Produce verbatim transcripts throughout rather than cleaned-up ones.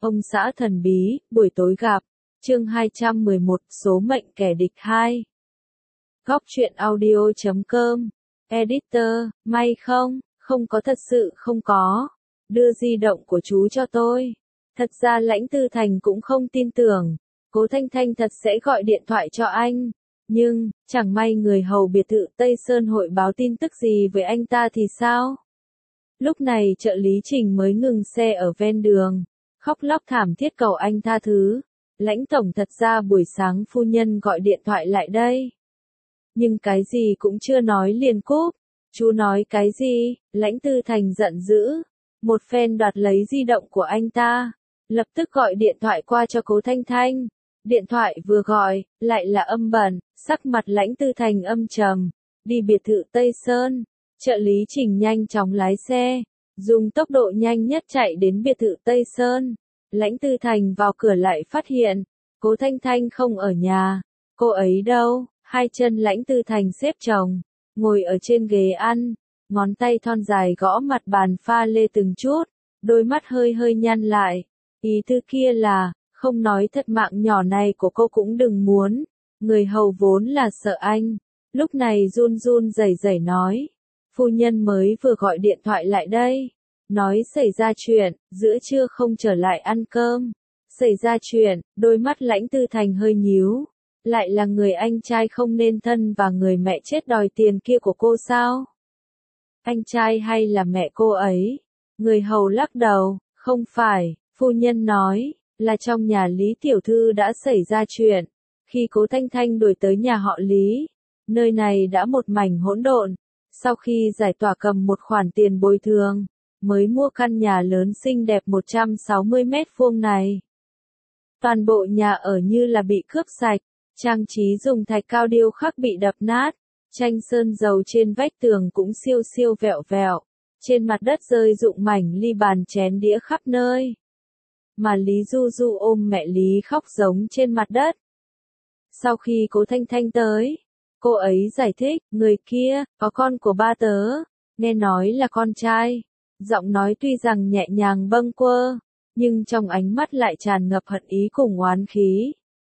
Ông xã thần bí, buổi tối gặp. Chương hai trăm mười một, số mệnh kẻ địch hai. Góc truyện audio chấm com. Editor, may không? Không có, thật sự không có. Đưa di động của chú cho tôi. Thật ra Lãnh Tư Thành cũng không tin tưởng. Cố Thanh Thanh thật sẽ gọi điện thoại cho anh. Nhưng, chẳng may người hầu biệt thự Tây Sơn hội báo tin tức gì với anh ta thì sao? Lúc này trợ lý Trình mới ngừng xe ở ven đường. Khóc lóc thảm thiết cầu anh tha thứ. Lãnh tổng, thật ra buổi sáng phu nhân gọi điện thoại lại đây. Nhưng cái gì cũng chưa nói liền cúp. Chú nói cái gì? Lãnh Tư Thành giận dữ. Một phen đoạt lấy di động của anh ta. Lập tức gọi điện thoại qua cho Cố Thanh Thanh. Điện thoại vừa gọi, lại là âm bẩn, sắc mặt Lãnh Tư Thành âm trầm. Đi biệt thự Tây Sơn. Trợ lý Trình nhanh chóng lái xe. Dùng tốc độ nhanh nhất chạy đến biệt thự Tây Sơn. Lãnh Tư Thành vào cửa lại phát hiện. Cố Thanh Thanh không ở nhà. Cô ấy đâu? Hai chân Lãnh Tư Thành xếp chồng. Ngồi ở trên ghế ăn. Ngón tay thon dài gõ mặt bàn pha lê từng chút. Đôi mắt hơi hơi nhăn lại. Ý tư kia là, không nói thật, mạng nhỏ này của cô cũng đừng muốn. Người hầu vốn là sợ anh. Lúc này run run rẩy rẩy nói. Phu nhân mới vừa gọi điện thoại lại đây. Nói xảy ra chuyện, giữa trưa không trở lại ăn cơm. Xảy ra chuyện, đôi mắt Lãnh Tư Thành hơi nhíu. Lại là người anh trai không nên thân và người mẹ chết đòi tiền kia của cô sao? Anh trai hay là mẹ cô ấy? Người hầu lắc đầu, không phải, phu nhân nói, là trong nhà Lý Tiểu Thư đã xảy ra chuyện. Khi Cố Thanh Thanh đuổi tới nhà họ Lý, nơi này đã một mảnh hỗn độn. Sau khi giải tỏa cầm một khoản tiền bồi thường, mới mua căn nhà lớn xinh đẹp một trăm sáu mươi mét vuông này. Toàn bộ nhà ở như là bị cướp sạch, trang trí dùng thạch cao điêu khắc bị đập nát, tranh sơn dầu trên vách tường cũng siêu siêu vẹo vẹo, trên mặt đất rơi rụng mảnh ly bàn chén đĩa khắp nơi. Mà Lý Du Du ôm mẹ Lý khóc giống trên mặt đất. Sau khi Cố Thanh Thanh tới, cô ấy giải thích, người kia, có con của ba tớ, nghe nói là con trai. Giọng nói tuy rằng nhẹ nhàng bâng quơ, nhưng trong ánh mắt lại tràn ngập hận ý cùng oán khí.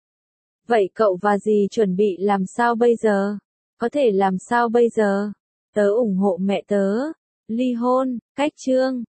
Vậy cậu và dì chuẩn bị làm sao bây giờ? Có thể làm sao bây giờ? Tớ ủng hộ mẹ tớ. Ly hôn, cách chương.